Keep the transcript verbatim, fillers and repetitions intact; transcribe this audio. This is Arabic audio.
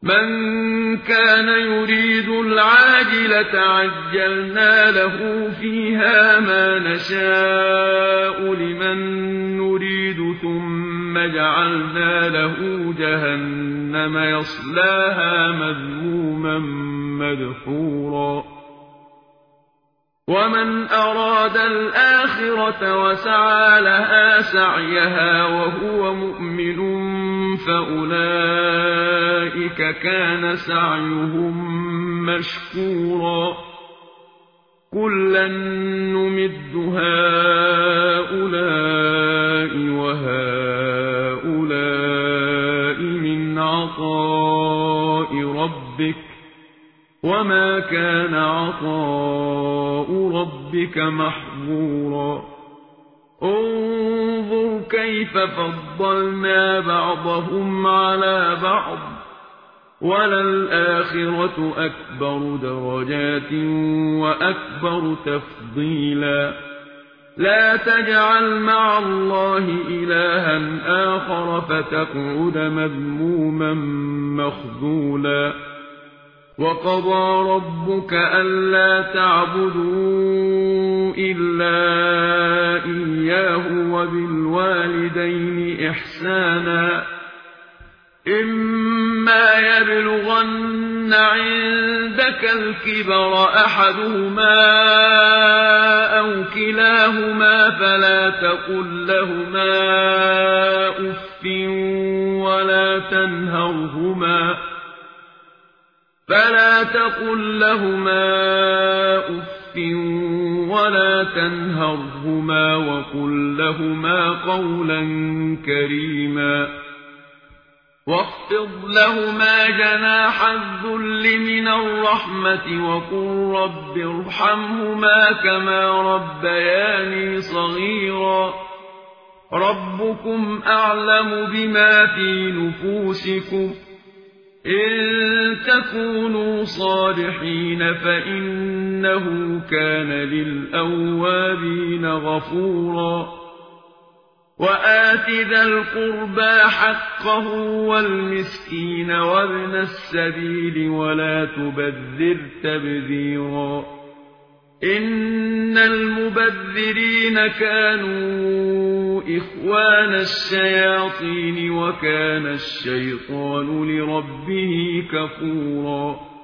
من كان يريد العاجلة عجلنا له فيها ما نشاء لمن نريد ثم جعلنا له جهنم يصلاها مذموما مدحورا ومن أراد الآخرة وسعى لها سعيها وهو مؤمن فأولئك كان سعيهم مشكورا كلا نمد هؤلاء وهؤلاء من عطاء ربك وما كان عطاء ربك محظورا انظر كيف فضلنا بعضهم على بعض وللآخرة أكبر درجات وأكبر تفضيلا لا تجعل مع الله إلها آخر فتقعد مذموما مخذولا وقضى ربك ألا تعبدوا إلا إياه وبالوالدين إحسانا إما يبلغن عندك الكبر أحدهما أو كلاهما فلا تقل لهما أف ولا تنهرهما فلا تقل لهما أف ولا تنهرهما وقل لهما قولا كريما واخفض لهما جناح الذل من الرحمة وقل رب ارحمهما كما ربياني صغيرا ربكم أعلم بما في نفوسكم إن تكونوا صالحين فإنه كان للأوابين غفورا وآت ذا القربى حقه والمسكين وابن السبيل ولا تبذر تبذيرا إن المبذرين كانوا إخوان الشياطين وكان الشيطان لربه كفورا